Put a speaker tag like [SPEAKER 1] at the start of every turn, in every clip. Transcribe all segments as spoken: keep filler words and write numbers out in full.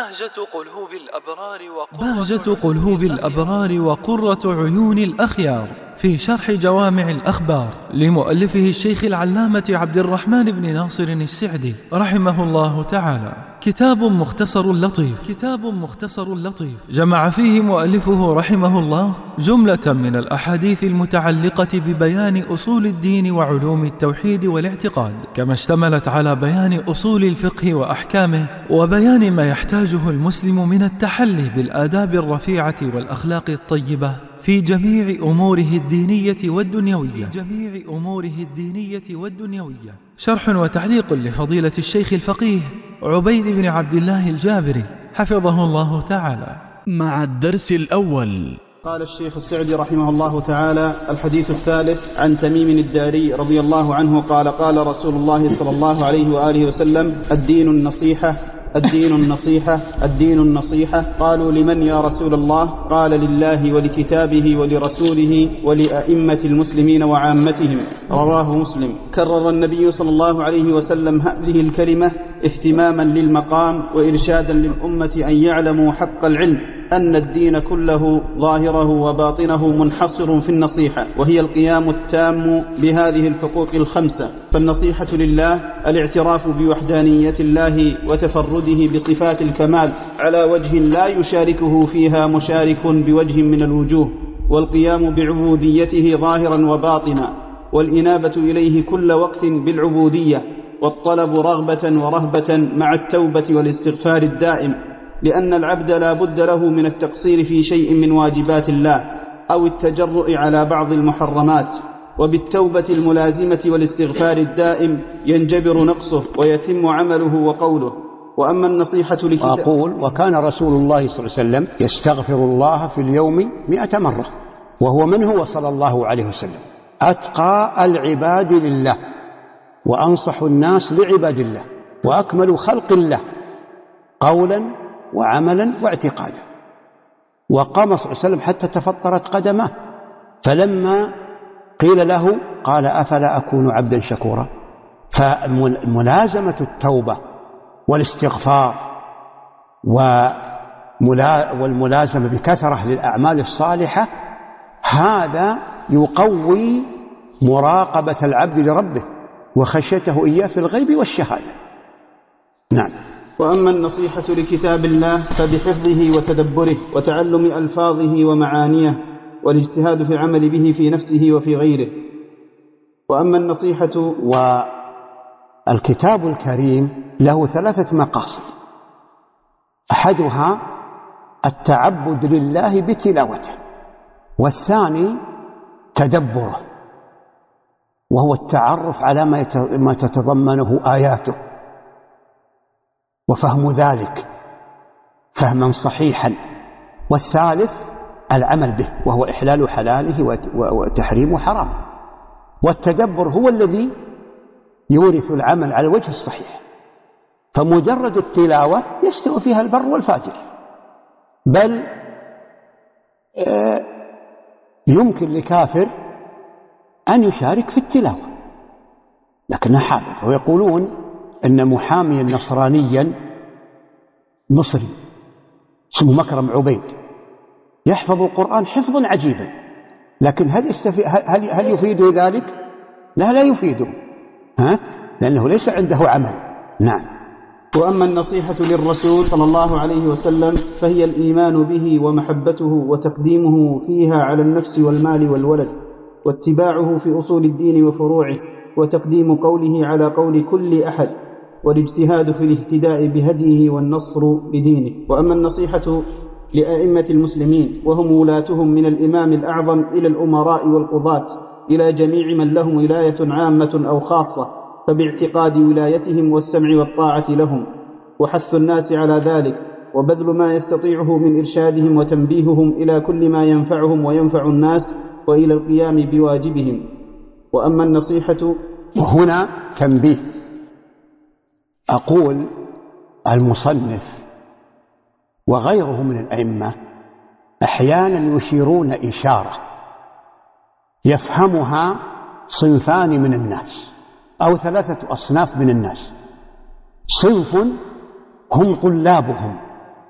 [SPEAKER 1] بهجة قلوب الأبرار بهجة قلوب الأبرار وقرة عيون الأخيار في شرح جوامع الأخبار لمؤلفه الشيخ العلامة عبد الرحمن بن ناصر السعدي رحمه الله تعالى. كتاب مختصر لطيف كتاب مختصر لطيف جمع فيه مؤلفه رحمه الله جملة من الأحاديث المتعلقة ببيان أصول الدين وعلوم التوحيد والاعتقاد، كما اشتملت على بيان أصول الفقه وأحكامه وبيان ما يحتاجه المسلم من التحلي بالآداب الرفيعة والأخلاق الطيبة في جميع أموره الدينية والدنيوية جميع أموره الدينية والدنيوية. شرح وتعليق لفضيلة الشيخ الفقيه عبيد بن عبد الله الجابري حفظه الله تعالى. مع الدرس الأول.
[SPEAKER 2] قال الشيخ السعدي رحمه الله تعالى: الحديث الثالث عن تميم الداري رضي الله عنه قال: قال رسول الله صلى الله عليه وآله وسلم: الدين النصيحة الدين النصيحة الدين النصيحة. قالوا: لمن يا رسول الله؟ قال: لله ولكتابه ولرسوله ولأئمة المسلمين وعامتهم. رواه مسلم. كرر النبي صلى الله عليه وسلم هذه الكلمة اهتماما للمقام وإرشادا للأمة أن يعلموا حق العلم أن الدين كله ظاهره وباطنه منحصر في النصيحة، وهي القيام التام بهذه الحقوق الخمسة. فالنصيحة لله الاعتراف بوحدانية الله وتفرده بصفات الكمال على وجه لا يشاركه فيها مشارك بوجه من الوجوه، والقيام بعبوديته ظاهرا وباطنا، والإنابة إليه كل وقت بالعبودية، والطلب رغبة ورهبة مع التوبة والاستغفار الدائم، لأن العبد لا بد له من التقصير في شيء من واجبات الله أو التجرؤ على بعض المحرمات، وبالتوبة الملازمة والاستغفار الدائم ينجبر نقصه ويتم عمله وقوله. وأما النصيحة لكتاب
[SPEAKER 3] وأقول: وكان رسول الله صلى الله عليه وسلم يستغفر الله في اليوم مئة مرة، وهو من هو صلى الله عليه وسلم؟ أتقى العباد لله، وأنصح الناس لعباد الله، وأكمل خلق الله قولا وعملا واعتقادا. وقام صلى الله عليه وسلم حتى تفطرت قدمه، فلما قيل له قال: أفلا أكون عبدا شكورا؟ فملازمة التوبة والاستغفار والملازمة بكثرة للأعمال الصالحة هذا يقوي مراقبة العبد لربه وخشيته إياه في الغيب والشهادة. نعم.
[SPEAKER 2] وأما النصيحة لكتاب الله فبحفظه وتدبره وتعلم ألفاظه ومعانيه والاجتهاد في العمل به في نفسه وفي غيره. وأما النصيحة
[SPEAKER 3] والكتاب الكريم له ثلاثة مقاصد: أحدها التعبد لله بتلاوته، والثاني تدبره وهو التعرف على ما تتضمنه آياته وفهم ذلك فهما صحيحا، والثالث العمل به وهو إحلال حلاله وتحريم حرامه. والتدبر هو الذي يورث العمل على الوجه الصحيح، فمجرد التلاوة يستوي فيها البر والفاجر، بل يمكن لكافر أن يشارك في التلاوة لكنها حابة. ويقولون أن محاميا نصرانيا مصري اسمه مكرم عبيد يحفظ القرآن حفظا عجيبا، لكن هل, يستفي... هل... هل يفيده ذلك؟ لا لا يفيده، ها؟ لأنه ليس عنده عمل. نعم.
[SPEAKER 2] وأما النصيحة للرسول صلى الله عليه وسلم فهي الإيمان به ومحبته وتقديمه فيها على النفس والمال والولد، واتباعه في أصول الدين وفروعه، وتقديم قوله على قول كل أحد، والاجتهاد في الاهتداء بهديه والنصر بدينه. وأما النصيحة لأئمة المسلمين وهم ولاتهم من الإمام الأعظم إلى الأمراء والقضاة إلى جميع من لهم ولاية عامة أو خاصة، فباعتقاد ولايتهم والسمع والطاعة لهم، وحث الناس على ذلك، وبذل ما يستطيعه من إرشادهم وتنبيههم إلى كل ما ينفعهم وينفع الناس، وإلى القيام بواجبهم. وأما النصيحة،
[SPEAKER 3] وهنا تنبيه، أقول المصنف وغيره من الأئمة أحيانا يشيرون إشارة يفهمها صنفان من الناس أو ثلاثة أصناف من الناس. صنف هم طلابهم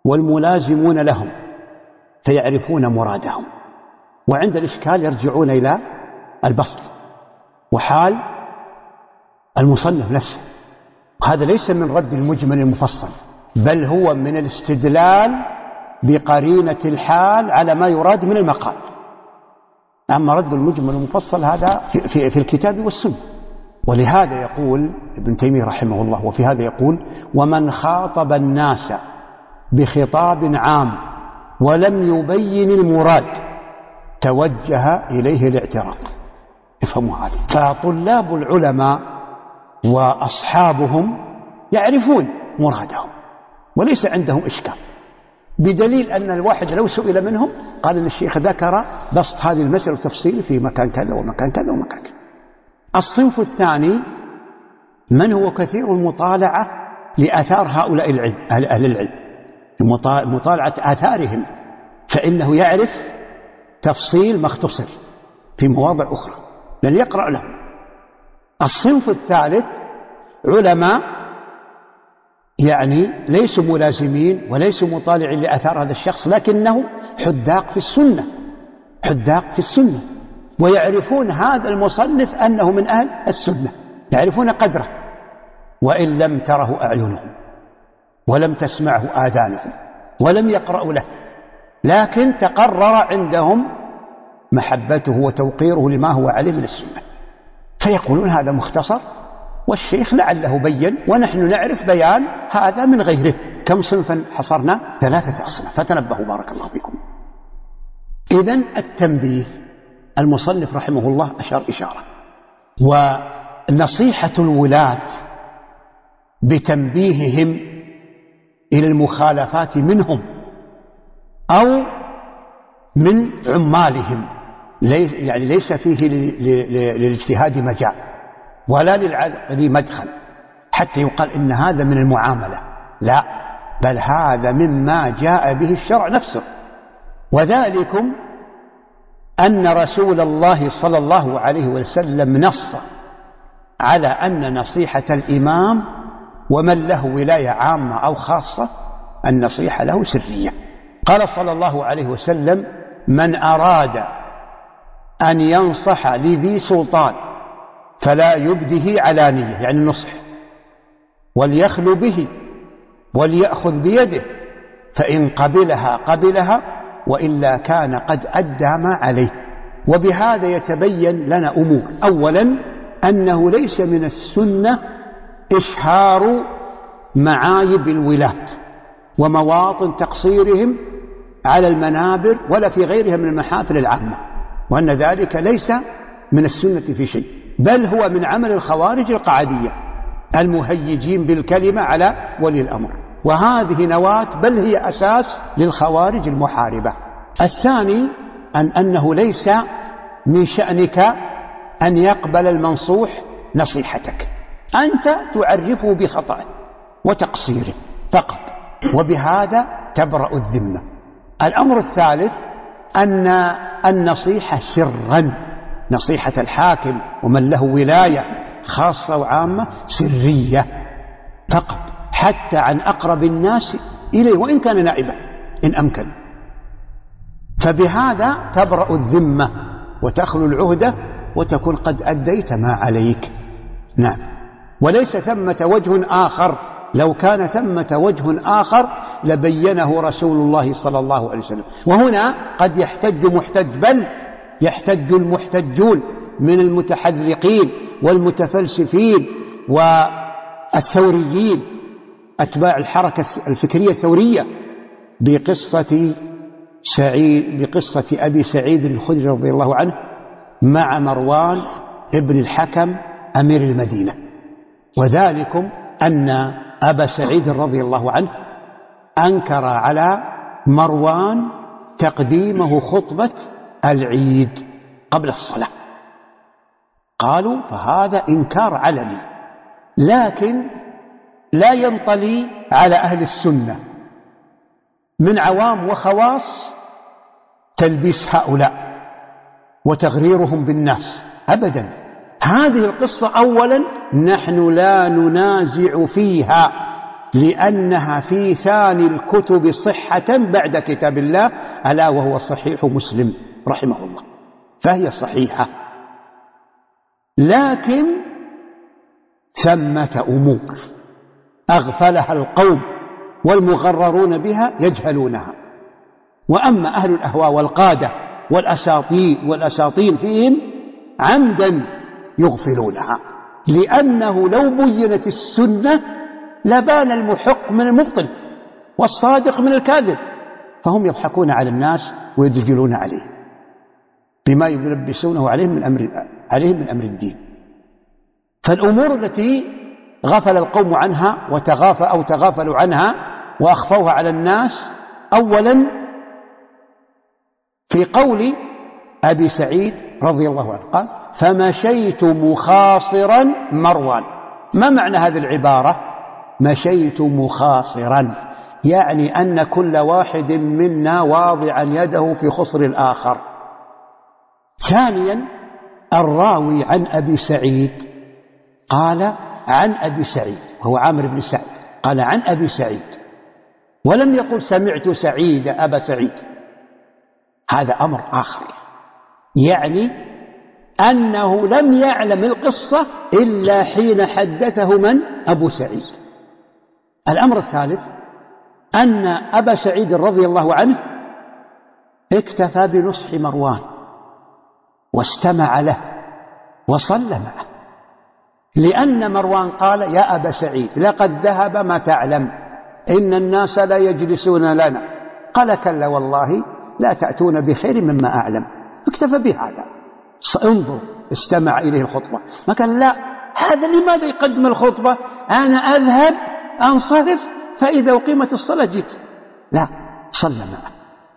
[SPEAKER 3] والملازمون لهم فيعرفون مرادهم، وعند الإشكال يرجعون إلى البسط وحال المصنف نفسه. وهذا ليس من رد المجمل المفصل، بل هو من الاستدلال بقرينة الحال على ما يراد من المقال. أما رد المجمل المفصل هذا في, في, في الكتاب والسنة. ولهذا يقول ابن تيمية رحمه الله، وفي هذا يقول: ومن خاطب الناس بخطاب عام ولم يبين المراد توجه إليه الاعتراض. افهموا هذا. فطلاب العلماء وأصحابهم يعرفون مرادهم وليس عندهم إشكال، بدليل أن الواحد لو سئل منهم قال إن الشيخ ذكر بسط هذه المسألة وتفصيل في مكان كذا ومكان كذا ومكان كذا. الصنف الثاني من هو كثير المطالعة لآثار هؤلاء العلم أهل العلم، مطالعة آثارهم، فإنه يعرف تفصيل ما اختصر في مواضع أخرى لن يقرأ له. الصنف الثالث علماء يعني ليسوا ملازمين وليسوا مطالعين لآثار هذا الشخص، لكنه حداق في السنة حداق في السنة ويعرفون هذا المصنف أنه من أهل السنة، يعرفون قدره وإن لم تره أعينهم ولم تسمعه آذانهم ولم يقرأوا له، لكن تقرر عندهم محبته وتوقيره لما هو عليه من السنة، فيقولون هذا مختصر والشيخ لعله بين ونحن نعرف بيان هذا من غيره. كم صنفا حصرنا؟ ثلاثة أصناف، فتنبهوا بارك الله فيكم. إذن التنبيه، المصنف رحمه الله أشار إشارة، ونصيحة الولاة بتنبيههم إلى المخالفات منهم أو من عمالهم، يعني ليس فيه للاجتهاد مجال ولا للعقل مدخل حتى يقال إن هذا من المعاملة، لا، بل هذا مما جاء به الشرع نفسه. وذلكم أن رسول الله صلى الله عليه وسلم نص على أن نصيحة الإمام ومن له ولاية عامة أو خاصة النصيحة له سرية. قال صلى الله عليه وسلم: من أراد أن ينصح لذي سلطان فلا يبده علانية، يعني النصح، وليخلو به وليأخذ بيده، فإن قبلها قبلها وإلا كان قد أدى ما عليه. وبهذا يتبين لنا أمور: أولا أنه ليس من السنة إشهار معايب الولاة ومواطن تقصيرهم على المنابر ولا في غيرها من المحافل العامة، وأن ذلك ليس من السنة في شيء، بل هو من عمل الخوارج القعدية المهيجين بالكلمة على ولي الأمر، وهذه نواة بل هي أساس للخوارج المحاربة. الثاني أن أنه ليس من شأنك أن يقبل المنصوح نصيحتك، أنت تعرفه بخطأه وتقصيره فقط، وبهذا تبرأ الذمة. الأمر الثالث أن النصيحة سرا، نصيحة الحاكم ومن له ولاية خاصة وعامة سرية فقط، حتى عن أقرب الناس إليه وإن كان نائبا إن أمكن، فبهذا تبرأ الذمة وتخلو العهدة وتكون قد أديت ما عليك. نعم. وليس ثمة وجه آخر، لو كان ثمة وجه آخر لبينه رسول الله صلى الله عليه وسلم. وهنا قد يحتج محتج، بل يحتج المحتجون من المتحذرقين والمتفلسفين والثوريين أتباع الحركة الفكرية الثورية بقصة سعيد بقصة أبي سعيد الخدري رضي الله عنه مع مروان ابن الحكم أمير المدينة. وذلكم أن أبا سعيد رضي الله عنه أنكر على مروان تقديمه خطبة العيد قبل الصلاة، قالوا فهذا إنكار علني، لكن لا ينطلي على أهل السنة من عوام وخواص تلبيس هؤلاء وتغريرهم بالناس أبدا. هذه القصة أولا نحن لا ننازع فيها لأنها في ثاني الكتب صحة بعد كتاب الله، ألا وهو صحيح مسلم رحمه الله، فهي صحيحة. لكن ثمة أمور أغفلها القوم والمغررون بها يجهلونها، وأما أهل الأهواء والقادة والأساطين والأساطين فيهم عمدا يغفلونها، لأنه لو بينت السنة لبان المحق من المبطل والصادق من الكاذب، فهم يضحكون على الناس ويدجلون عليهم بما يلبسونه عليهم من أمر عليهم من أمر الدين. فالأمور التي غفل القوم عنها وتغافل أو تغافلوا عنها وأخفوها على الناس، أولا في قول أبي سعيد رضي الله عنه قال: فمشيت مخاصرا مروان. ما معنى هذه العبارة؟ مشيت مخاصرا، يعني أن كل واحد منا واضعا يده في خصر الآخر. ثانيا الراوي عن أبي سعيد قال عن أبي سعيد، وهو عامر بن سعد، قال عن أبي سعيد، ولم يقل سمعت سعيد أبا سعيد. هذا أمر آخر، يعني أنه لم يعلم القصة إلا حين حدثه من؟ أبو سعيد. الأمر الثالث أن أبا سعيد رضي الله عنه اكتفى بنصح مروان واستمع له وصلى معه، لأن مروان قال: يا أبا سعيد لقد ذهب ما تعلم، إن الناس لا يجلسون لنا. قال: كلا والله لا تأتون بخير مما أعلم. اكتفى بهذا، انظر استمع إليه الخطبة، ما قال لا هذا لماذا يقدم الخطبة، أنا أذهب أنصرف فإذا أقيمت الصلاة جيت. لا، صلى معه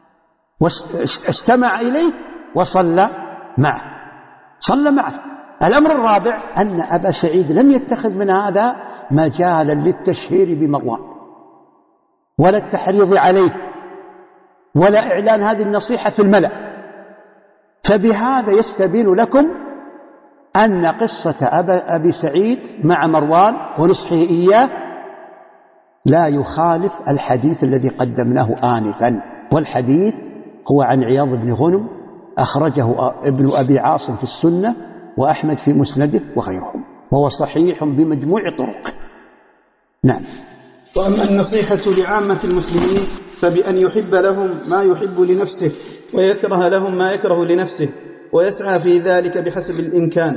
[SPEAKER 3] واستمع إليه وصلى معه، صلى معه. الأمر الرابع أن أبا سعيد لم يتخذ من هذا مجالا للتشهير بمروان ولا التحريض عليه ولا إعلان هذه النصيحة في الملأ. فبهذا يستبين لكم أن قصة أبا أبي سعيد مع مروان ونصحه إياه لا يخالف الحديث الذي قدمناه آنفا، والحديث هو عن عياض بن غنم، أخرجه ابن أبي عاصم في السنة وأحمد في مسنده وغيرهم، وهو صحيح بمجموع طرق. نعم.
[SPEAKER 2] وأما النصيحة لعامة المسلمين فبأن يحب لهم ما يحب لنفسه ويكره لهم ما يكره لنفسه، ويسعى في ذلك بحسب الإمكان،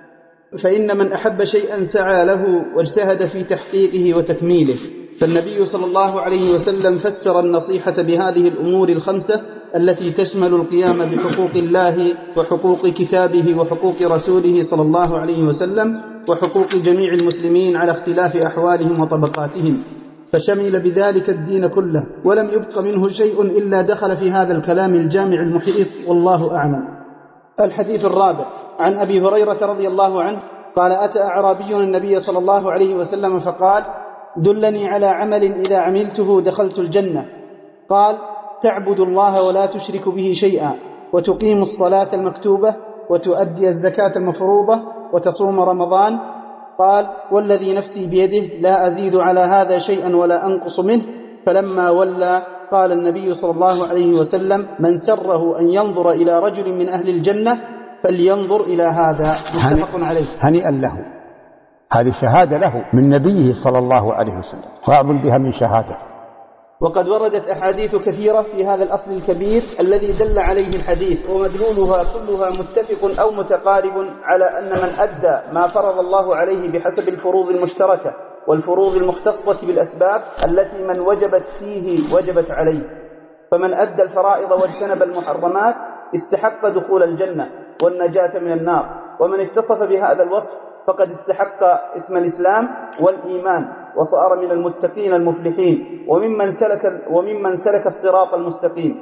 [SPEAKER 2] فإن من أحب شيئا سعى له واجتهد في تحقيقه وتكميله. فالنبي صلى الله عليه وسلم فسر النصيحة بهذه الأمور الخمسة التي تشمل القيام بحقوق الله وحقوق كتابه وحقوق رسوله صلى الله عليه وسلم وحقوق جميع المسلمين على اختلاف أحوالهم وطبقاتهم، فشمل بذلك الدين كله، ولم يبق منه شيء إلا دخل في هذا الكلام الجامع المحيط، والله أعلم. الحديث الرابع عن أبي هريرة رضي الله عنه قال: أتى أعرابي النبي صلى الله عليه وسلم فقال: دلني على عمل إذا عملته دخلت الجنة. قال: تعبد الله ولا تشرك به شيئا، وتقيم الصلاة المكتوبة، وتؤدي الزكاة المفروضة، وتصوم رمضان. قال: والذي نفسي بيده لا أزيد على هذا شيئا ولا أنقص منه. فلما ولى قال النبي صلى الله عليه وسلم: من سره أن ينظر إلى رجل من أهل الجنة فلينظر إلى هذا. متفق عليه.
[SPEAKER 3] هنيئا له، هذه شهادة له من نبيه صلى الله عليه وسلم، وأعظم بها من شهادة.
[SPEAKER 2] وقد وردت أحاديث كثيرة في هذا الأصل الكبير الذي دل عليه الحديث، ومدلولها كلها متفق أو متقارب على أن من أدى ما فرض الله عليه بحسب الفروض المشتركة والفروض المختصة بالأسباب التي من وجبت فيه وجبت عليه، فمن أدى الفرائض واجتنب المحرمات استحق دخول الجنة والنجاة من النار. ومن اتصف بهذا الوصف فقد استحق اسم الإسلام والإيمان وصار من المتقين المفلحين وممن سلك, وممن سلك الصراط المستقيم.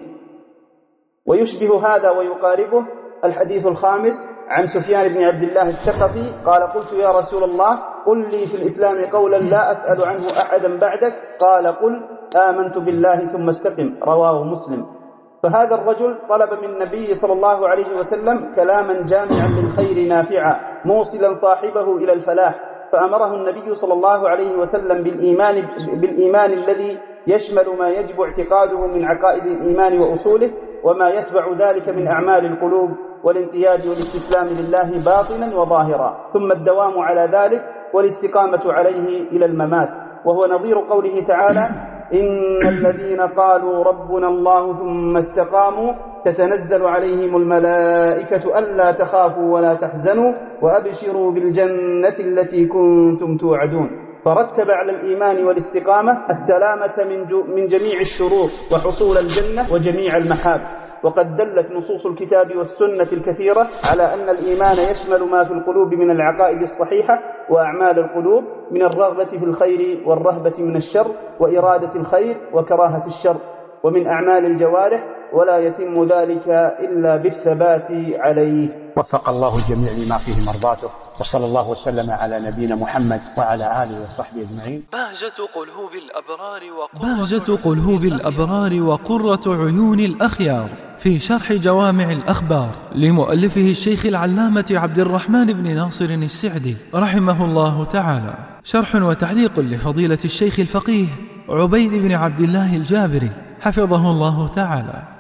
[SPEAKER 2] ويشبه هذا ويقاربه الحديث الخامس عن سفيان بن عبد الله الثقفي قال: قلت يا رسول الله قل لي في الإسلام قولا لا أسأل عنه أحدا بعدك. قال: قل آمنت بالله ثم استقم. رواه مسلم. فهذا الرجل طلب من النبي صلى الله عليه وسلم كلاما جامعا للخير نافعا موصلا صاحبه إلى الفلاح، فأمره النبي صلى الله عليه وسلم بالإيمان, بالإيمان الذي يشمل ما يجب اعتقاده من عقائد الإيمان وأصوله، وما يتبع ذلك من أعمال القلوب والانقياد والاستسلام لله باطنا وظاهرا، ثم الدوام على ذلك والاستقامة عليه إلى الممات. وهو نظير قوله تعالى: إن الذين قالوا ربنا الله ثم استقاموا تتنزل عليهم الملائكة ألا تخافوا ولا تحزنوا وأبشروا بالجنة التي كنتم توعدون. فرتب على الإيمان والاستقامة السلامة من جميع الشرور وحصول الجنة وجميع المحاب. وقد دلت نصوص الكتاب والسنة الكثيرة على أن الإيمان يشمل ما في القلوب من العقائد الصحيحة وأعمال القلوب من الرغبة في الخير والرهبة من الشر وإرادة الخير وكراهة الشر، ومن أعمال الجوارح، ولا يتم ذلك إلا بالثبات عليه.
[SPEAKER 3] وفق الله الجميع لما فيه مرضاته، وصلى الله وسلم على نبينا محمد وعلى آله وصحبه أجمعين.
[SPEAKER 1] بهجة قلوب الأبرار بهجة قلوب الأبرار وقرة عيون الأخيار في شرح جوامع الأخبار لمؤلفه الشيخ العلامة عبد الرحمن بن ناصر السعدي رحمه الله تعالى، شرح وتعليق لفضيلة الشيخ الفقيه عبيد بن عبد الله الجابري حفظه الله تعالى.